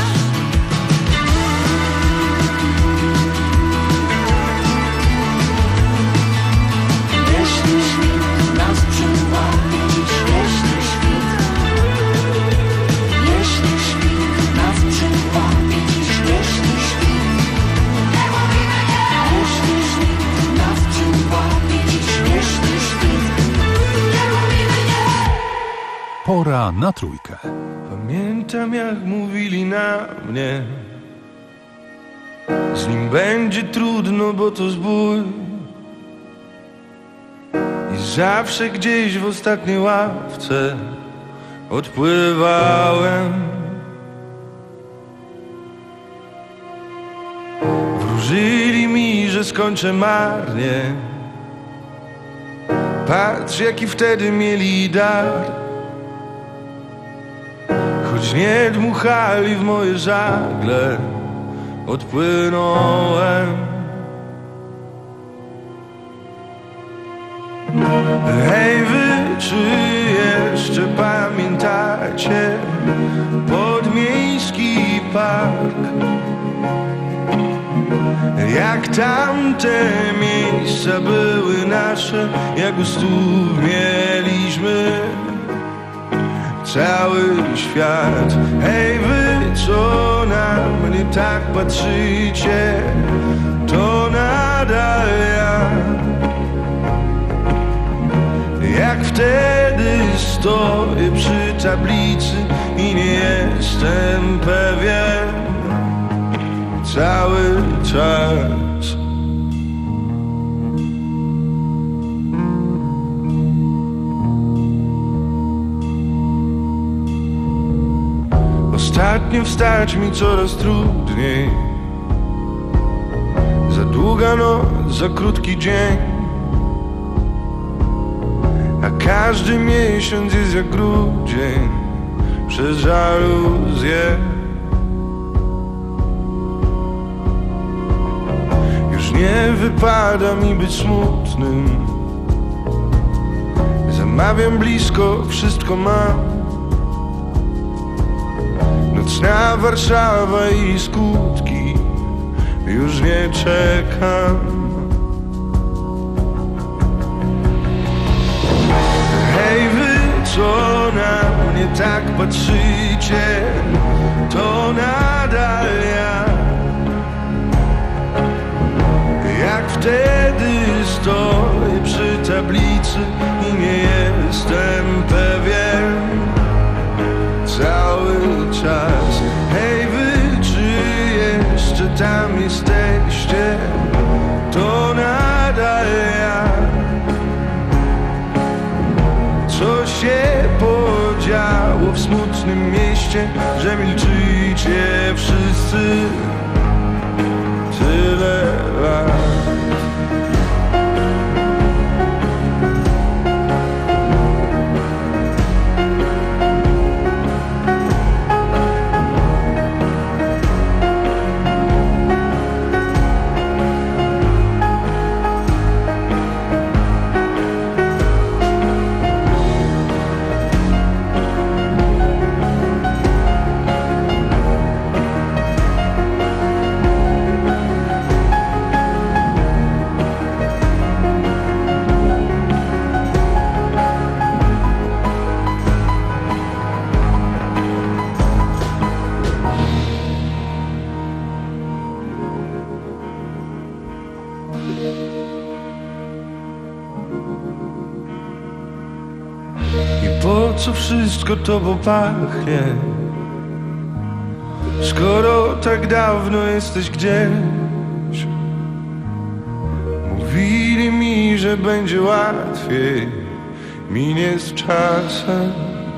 Jeśli świt nas przyłapie dziś, jeśli świt, jeśli świt nas przyłapie dziś, jeśli świt, nie mówimy nie. Jeśli świt nas przyłapie dziś, jeśli świt, nie mówimy nie. Pora na trójkę. Pamiętam jak mówili na mnie, z nim będzie trudno, bo to zbój. I zawsze gdzieś w ostatniej ławce odpływałem. Wróżyli mi, że skończę marnie. Patrz jaki wtedy mieli dar. Choć nie dmuchali w moje żagle, odpłynąłem. Hej wy, czy jeszcze pamiętacie podmiejski park? Jak tamte miejsca były nasze, jak u stóp mieliśmy cały świat. Hej wy, co na mnie tak patrzycie, to nadal ja. Jak wtedy stoję przy tablicy i nie jestem pewien cały czas. Ostatnio wstać mi coraz trudniej. Za długa noc, za krótki dzień, a każdy miesiąc jest jak grudzień przez żaluzję. Już nie wypada mi być smutnym. Zamawiam blisko, wszystko mam. Nocna Warszawa i skutki, już nie czekam. Hej wy, co na mnie tak patrzycie, to nadal ja. Jak wtedy stoję przy tablicy i nie jestem pewien cały czas. Hej wy, czy jeszcze tam jesteście, to nadal ja. Co się podziało w smutnym mieście, że milczycie wszyscy tyle lat? Po co wszystko to popachnie, skoro tak dawno jesteś gdzieś? Mówili mi, że będzie łatwiej, minie z czasem.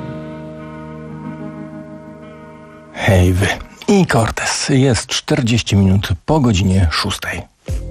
Hej wy i Cortez. Jest czterdzieści minut po godzinie szóstej.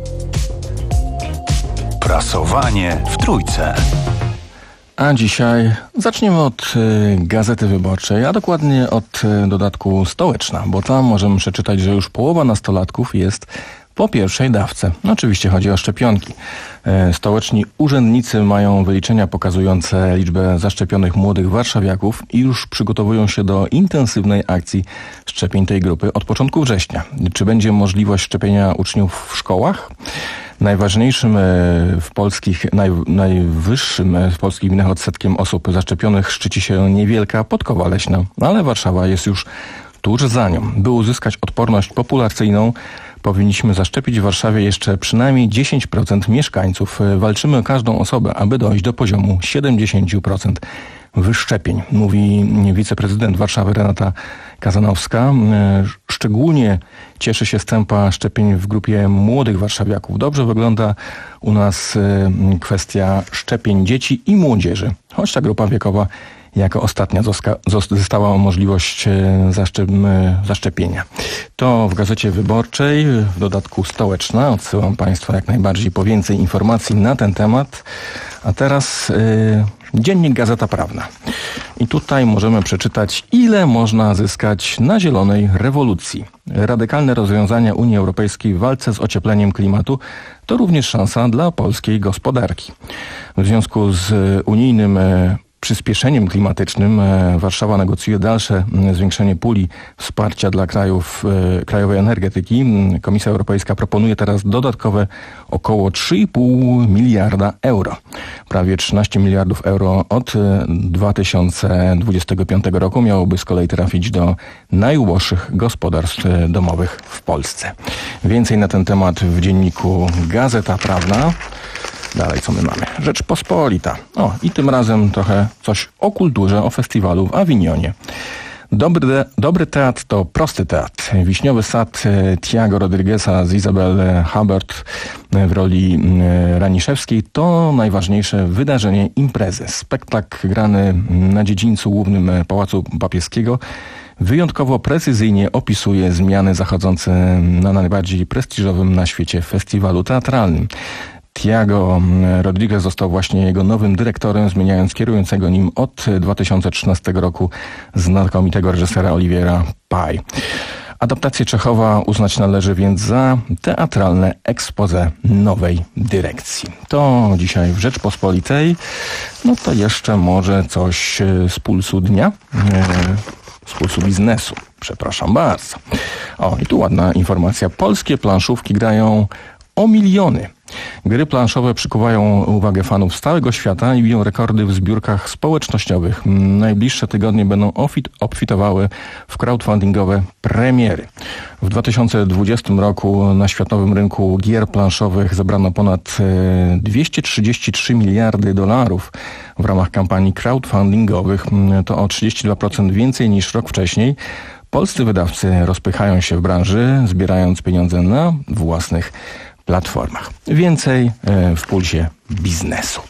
Prasowanie w Trójce. A dzisiaj zaczniemy od y, Gazety Wyborczej, a dokładnie od y, dodatku Stołeczna, bo tam możemy przeczytać, że już połowa nastolatków jest po pierwszej dawce. Oczywiście chodzi o szczepionki. Y, stołeczni urzędnicy mają wyliczenia pokazujące liczbę zaszczepionych młodych warszawiaków i już przygotowują się do intensywnej akcji szczepień tej grupy od początku września. Czy będzie możliwość szczepienia uczniów w szkołach? Najważniejszym w polskich, naj, najwyższym w polskich gminach odsetkiem osób zaszczepionych szczyci się niewielka Podkowa Leśna, ale Warszawa jest już tuż za nią. By uzyskać odporność populacyjną, powinniśmy zaszczepić w Warszawie jeszcze przynajmniej dziesięć procent mieszkańców. Walczymy o każdą osobę, aby dojść do poziomu siedemdziesiąt procent wyszczepień, mówi wiceprezydent Warszawy Renata Kazanowska. Szczególnie cieszy się z tempa szczepień w grupie młodych warszawiaków. Dobrze wygląda u nas kwestia szczepień dzieci i młodzieży, choć ta grupa wiekowa jako ostatnia została możliwość zaszczep, zaszczepienia. To w Gazecie Wyborczej, w dodatku Stołeczna. Odsyłam Państwa jak najbardziej po więcej informacji na ten temat. A teraz y, Dziennik Gazeta Prawna. I tutaj możemy przeczytać, ile można zyskać na zielonej rewolucji. Radykalne rozwiązania Unii Europejskiej w walce z ociepleniem klimatu to również szansa dla polskiej gospodarki. W związku z unijnym przyspieszeniem klimatycznym Warszawa negocjuje dalsze zwiększenie puli wsparcia dla krajów krajowej energetyki. Komisja Europejska proponuje teraz dodatkowe około trzy i pół miliarda euro. Prawie trzynaście miliardów euro od dwa tysiące dwudziestego piątego roku miałoby z kolei trafić do najuboższych gospodarstw domowych w Polsce. Więcej na ten temat w dzienniku Gazeta Prawna. Dalej, co my mamy? Rzeczpospolita. O, i tym razem trochę coś o kulturze, o festiwalu w Awinionie. Dobry, dobry teatr to prosty teatr. Wiśniowy sad Tiago Rodrigueza z Isabel Hubbard w roli Raniszewskiej to najważniejsze wydarzenie imprezy. Spektakl grany na dziedzińcu głównym Pałacu Papieskiego wyjątkowo precyzyjnie opisuje zmiany zachodzące na najbardziej prestiżowym na świecie festiwalu teatralnym. Tiago Rodriguez został właśnie jego nowym dyrektorem, zmieniając kierującego nim od dwa tysiące trzynastego roku znakomitego reżysera Oliviera Pye. Adaptację Czechowa uznać należy więc za teatralne expose nowej dyrekcji. To dzisiaj w Rzeczpospolitej. No to jeszcze może coś z pulsu dnia, z pulsu biznesu. Przepraszam bardzo. O, i tu ładna informacja. Polskie planszówki grają o miliony. Gry planszowe przykuwają uwagę fanów z całego świata i biją rekordy w zbiórkach społecznościowych. Najbliższe tygodnie będą obfitowały w crowdfundingowe premiery. W dwa tysiące dwudziestym roku na światowym rynku gier planszowych zebrano ponad dwieście trzydzieści trzy miliardy dolarów w ramach kampanii crowdfundingowych. To o trzydzieści dwa procent więcej niż rok wcześniej. Polscy wydawcy rozpychają się w branży, zbierając pieniądze na własnych platformach. Więcej w pulsie biznesu.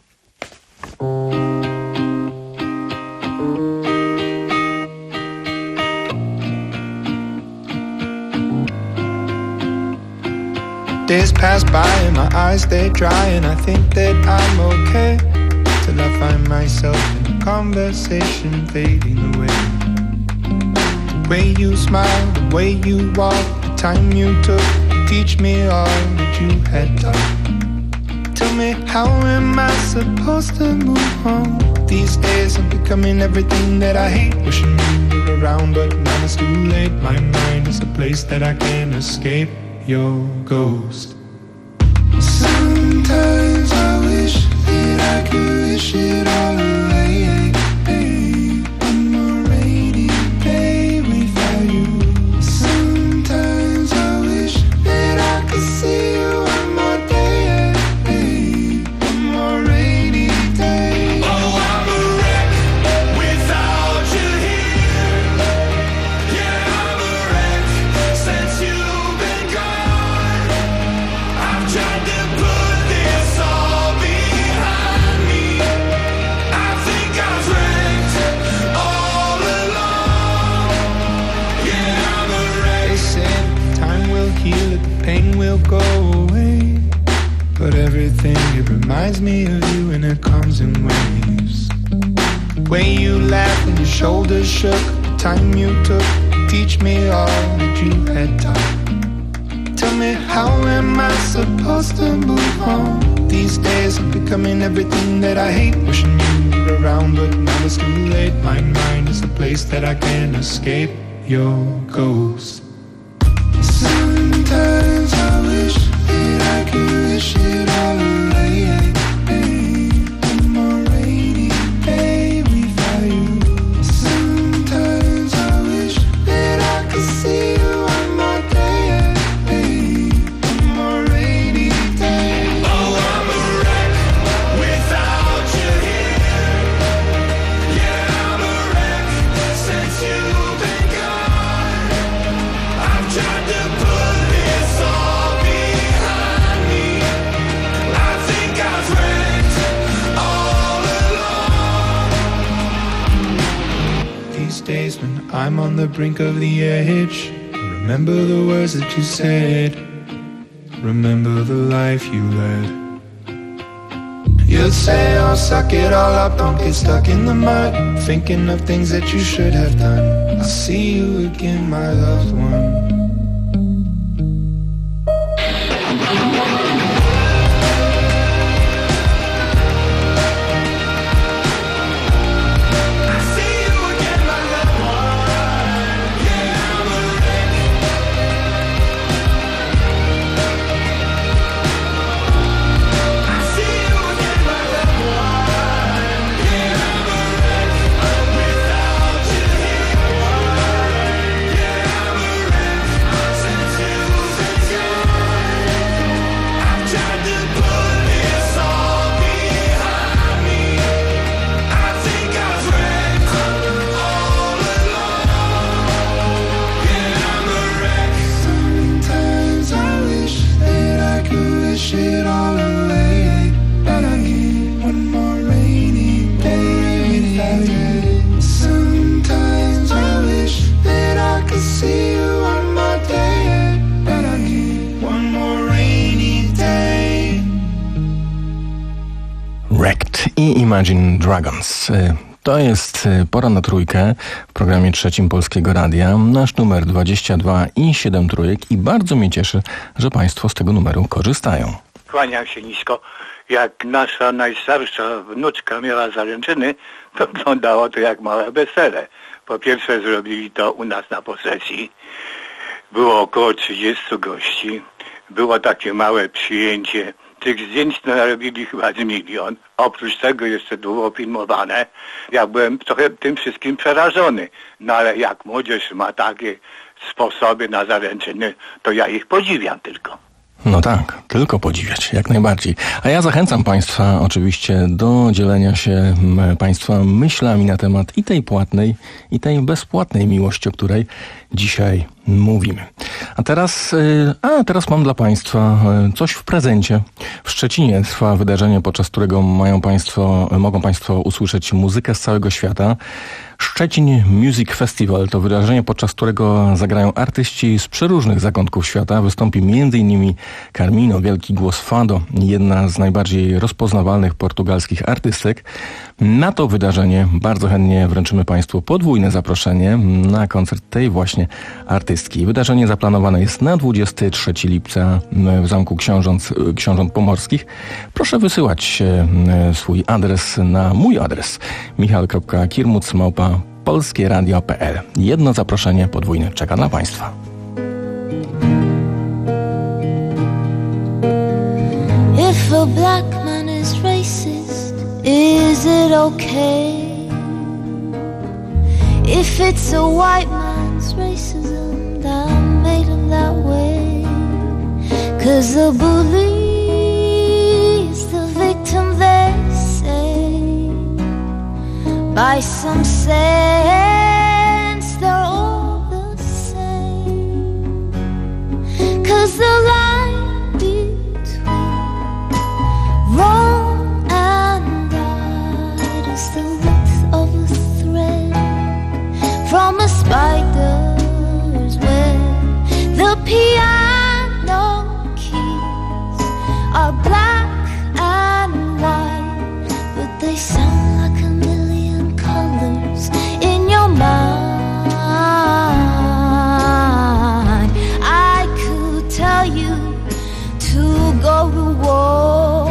Days pass by and my eyes they dry and I think that I'm okay till I find myself in a conversation fading away. The way you smile, the way you walk, the time you took teach me all that you had done. Tell me, how am I supposed to move on? These days I'm becoming everything that I hate. Wishing you were around, but now it's too late. My mind is a place that I can't escape your ghost. Sometimes I wish that I could wish it all away. One more rainy day without you. Sometimes I wish I could see you one more day, one more rainy day. Oh, I'm a wreck without you here. Yeah, I'm a wreck since you've been gone. I've tried to put this all behind me. I think I've wrecked all along. Yeah, I'm a wreck. They said time will heal it, pain will go away, but everything, it reminds me of you and it comes in waves. The way you laughed and your shoulders shook, the time you took to teach me all that you had taught. Tell me, how am I supposed to move on? These days I'm becoming everything that I hate. Wishing you were around, but now it's too late. My mind is a place that I can't escape your ghost. Sometimes I wish that I could wish it all away. One more rainy day without you. Sometimes I wish that I could see you one more day. One more rainy day. Oh, I'm a wreck without you here. Yeah, I'm a wreck since you've been gone. I've tried to put this all behind me. I think I've wrecked all along. These days when I'm on the brink of the edge, I remember the words that you said. Remember the life you led. You'd say, oh, suck it all up, don't get stuck in the mud, thinking of things that you should have done. I'll see you again, my loved one. Imagine Dragons. To jest Pora na Trójkę w programie trzecim Polskiego Radia. Nasz numer dwadzieścia dwa i siedem trójek i bardzo mnie cieszy, że Państwo z tego numeru korzystają. Kłaniam się nisko. Jak nasza najstarsza wnuczka miała zaręczyny, to wyglądało to jak małe wesele. Po pierwsze zrobili to u nas na posesji. Było około trzydziestu gości. Było takie małe przyjęcie. Tych zdjęć narobili chyba z milion. Oprócz tego jeszcze było filmowane. Ja byłem trochę tym wszystkim przerażony. No ale jak młodzież ma takie sposoby na zaręczyny, to ja ich podziwiam tylko. No tak, tylko podziwiać, jak najbardziej. A ja zachęcam Państwa oczywiście do dzielenia się m, Państwa myślami na temat i tej płatnej, i tej bezpłatnej miłości, o której dzisiaj mówimy. A teraz, y, a teraz mam dla Państwa y, coś w prezencie. W Szczecinie trwa wydarzenie, podczas którego mają państwo, mogą Państwo usłyszeć muzykę z całego świata. Szczecin Music Festival to wydarzenie, podczas którego zagrają artyści z przeróżnych zakątków świata. Wystąpi m.in. Carmino, wielki głos Fado, jedna z najbardziej rozpoznawalnych portugalskich artystek. Na to wydarzenie bardzo chętnie wręczymy Państwu podwójne zaproszenie na koncert tej właśnie artystki. Wydarzenie zaplanowane jest na dwudziestego trzeciego lipca w Zamku Książąt, Książąt Pomorskich. Proszę wysyłać swój adres na mój adres michał kropka kirmuc małpa polskieradio kropka p l. Jedno zaproszenie podwójne czeka na Państwa. If a black man is racist, is it okay? If it's a white man's racism that made him that way, 'cause the bully is the victim, they say. By some sense they're all the same, 'cause the line between wrong and right is the width of a thread from a spider's web. The piano keys are black and white, but they sound like a million colors in your mind. I could tell you to go to war,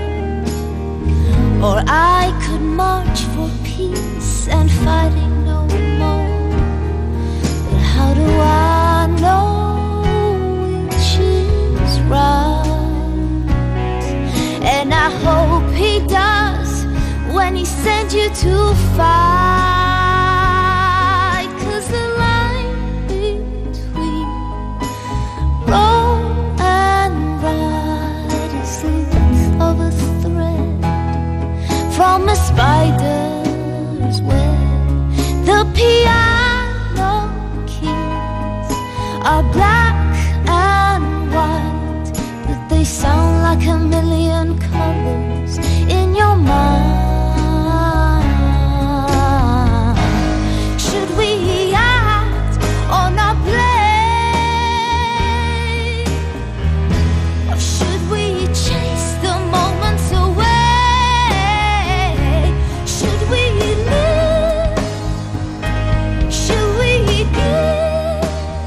or I could march for peace and fighting no more. But how do I know which is right? And I hope he does when he sends you to fight, 'cause the line between wrong and right is the width of a thread from a spider's web. The piano keys are black and white, but they sound like a million colors in your mind. Should we act or not play? Or should we chase the moments away? Should we live? Should we give?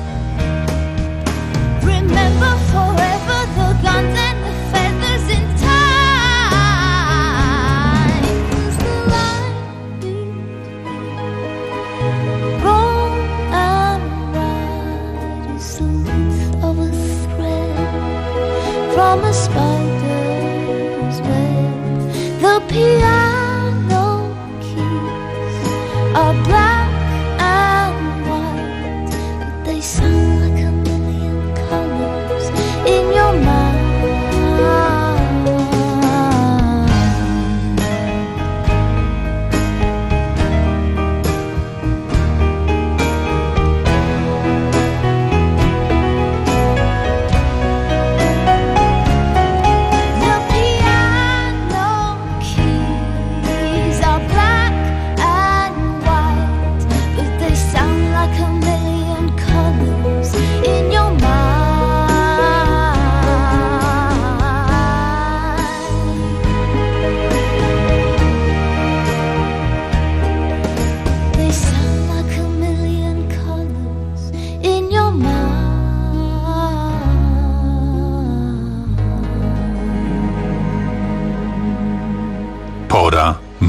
Remember forever the guns and the feathers in time. 'Cause the line between wrong and right is the width of a thread from a spider's web. The piano keys are black and white, but they sound like a million colors in your mind. The piano keys are black and white,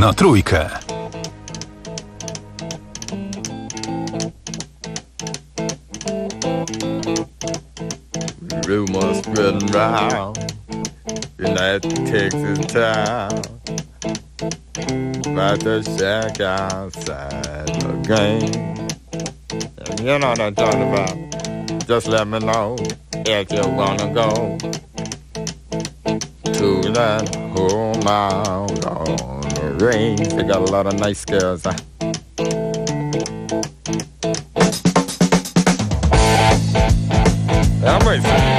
na trójkę. Rumors spreading round in that Texas town about the shack outside the game. And you know what I'm talking about. Just let me know if you wanna go to that home out on the range. They got a lot of nice girls. Huh? I'm racing.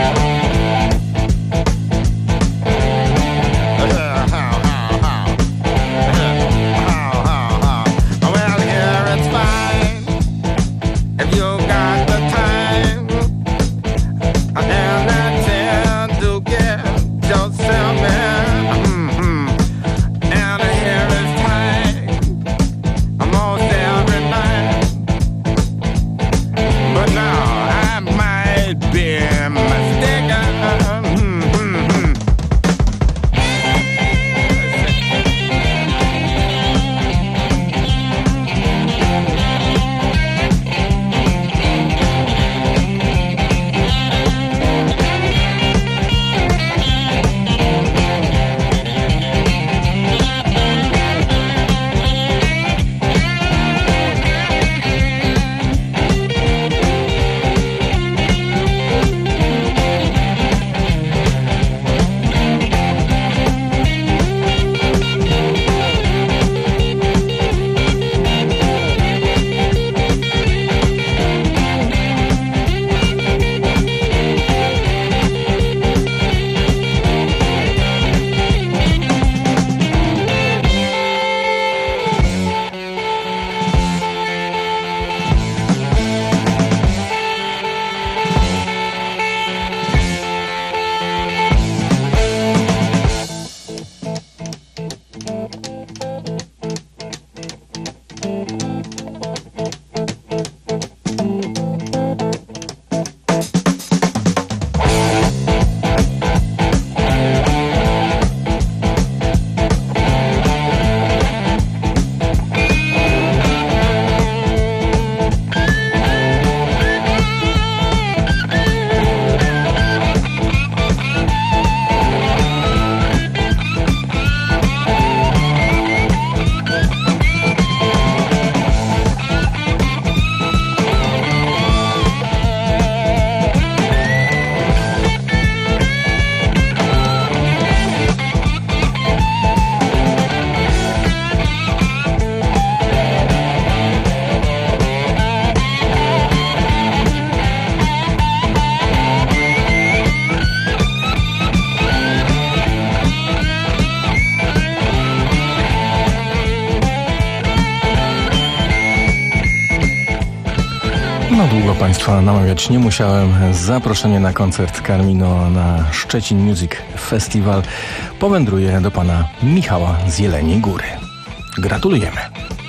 No długo Państwa namawiać nie musiałem. Zaproszenie na koncert Carmino na Szczecin Music Festival powędruje do pana Michała z Jeleniej Góry. Gratulujemy.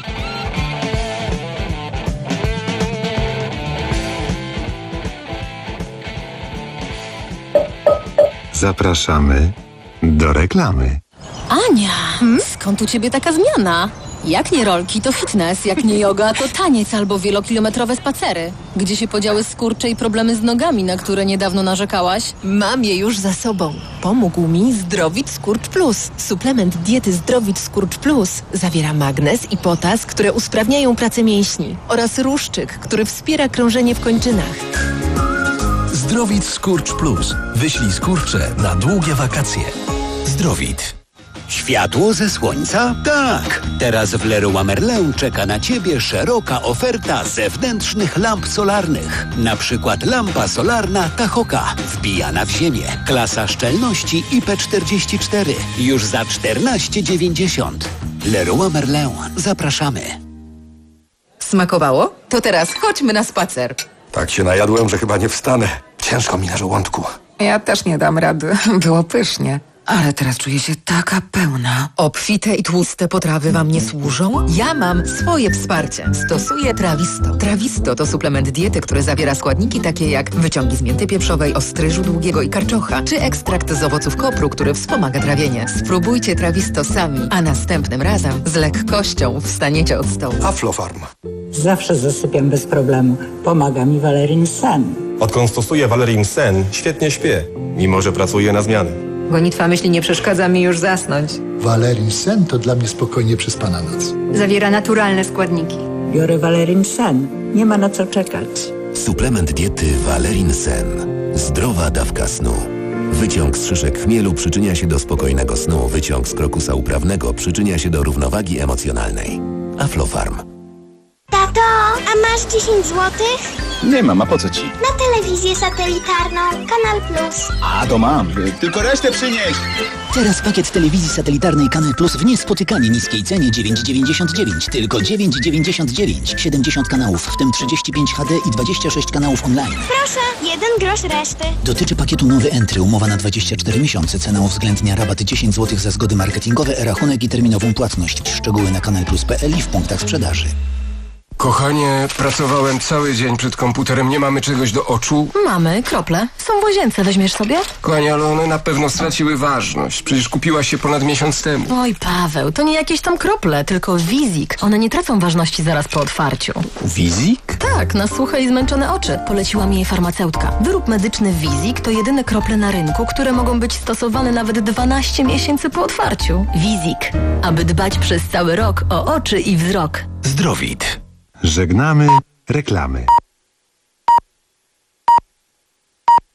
Zapraszamy do reklamy. Ania, hmm? Skąd u ciebie taka zmiana? Jak nie rolki, to fitness, jak nie yoga, to taniec albo wielokilometrowe spacery. Gdzie się podziały skurcze i problemy z nogami, na które niedawno narzekałaś? Mam je już za sobą. Pomógł mi Zdrowit Skurcz Plus. Suplement diety Zdrowit Skurcz Plus zawiera magnez i potas, które usprawniają pracę mięśni oraz ruszczyk, który wspiera krążenie w kończynach. Zdrowit Skurcz Plus. Wyślij skurcze na długie wakacje. Zdrowit. Światło ze słońca? Tak! Teraz w Leroy Merlin czeka na Ciebie szeroka oferta zewnętrznych lamp solarnych. Na przykład lampa solarna Tahoka, wbijana w ziemię. Klasa szczelności I P czterdzieści cztery. Już za czternaście dziewięćdziesiąt. Leroy Merlin. Zapraszamy. Smakowało? To teraz chodźmy na spacer. Tak się najadłem, że chyba nie wstanę. Ciężko mi na żołądku. Ja też nie dam rady. Było pysznie. Ale teraz czuję się taka pełna. Obfite i tłuste potrawy wam nie służą? Ja mam swoje wsparcie. Stosuję Trawisto. Trawisto to suplement diety, który zawiera składniki takie jak wyciągi z mięty pieprzowej, ostryżu długiego i karczocha, czy ekstrakt z owoców kopru, który wspomaga trawienie. Spróbujcie Trawisto sami, a następnym razem z lekkością wstaniecie od stołu. Aflofarm. Zawsze zasypiam bez problemu. Pomaga mi Valerin Sen. Odkąd stosuję Valerin Sen, świetnie śpię, mimo że pracuję na zmianę. Gonitwa myśli nie przeszkadza mi już zasnąć. Valerin Sen to dla mnie spokojnie przespana noc. Zawiera naturalne składniki. Biorę Valerin Sen. Nie ma na co czekać. Suplement diety Valerin Sen. Zdrowa dawka snu. Wyciąg z szyszek chmielu przyczynia się do spokojnego snu. Wyciąg z krokusa uprawnego przyczynia się do równowagi emocjonalnej. Aflofarm. Tato, a masz dziesięć złotych? Nie mam, a po co ci? Na telewizję satelitarną, Kanal Plus. A, to mam. Tylko resztę przynieś. Teraz pakiet telewizji satelitarnej Kanal Plus w niespotykanie niskiej cenie dziewięć dziewięćdziesiąt dziewięć. Tylko dziewięć dziewięćdziesiąt dziewięć. siedemdziesiąt kanałów, w tym trzydzieści pięć H D i dwadzieścia sześć kanałów online. Proszę, jeden grosz reszty. Dotyczy pakietu Nowy Entry. Umowa na dwadzieścia cztery miesiące. Cena uwzględnia rabat dziesięć złotych za zgody marketingowe, rachunek i terminową płatność. Szczegóły na kanal plus kropka p l i w punktach sprzedaży. Kochanie, pracowałem cały dzień przed komputerem, nie mamy czegoś do oczu? Mamy, krople. Są w łazience, weźmiesz sobie? Kochanie, ale one na pewno straciły ważność. Przecież kupiłaś się ponad miesiąc temu. Oj, Paweł, to nie jakieś tam krople, tylko Wizik. One nie tracą ważności zaraz po otwarciu. Wizik? Tak, na suche i zmęczone oczy. Poleciła mi jej farmaceutka. Wyrób medyczny Wizik to jedyne krople na rynku, które mogą być stosowane nawet dwanaście miesięcy po otwarciu. Wizik. Aby dbać przez cały rok o oczy i wzrok. Zdrowit. Żegnamy reklamy.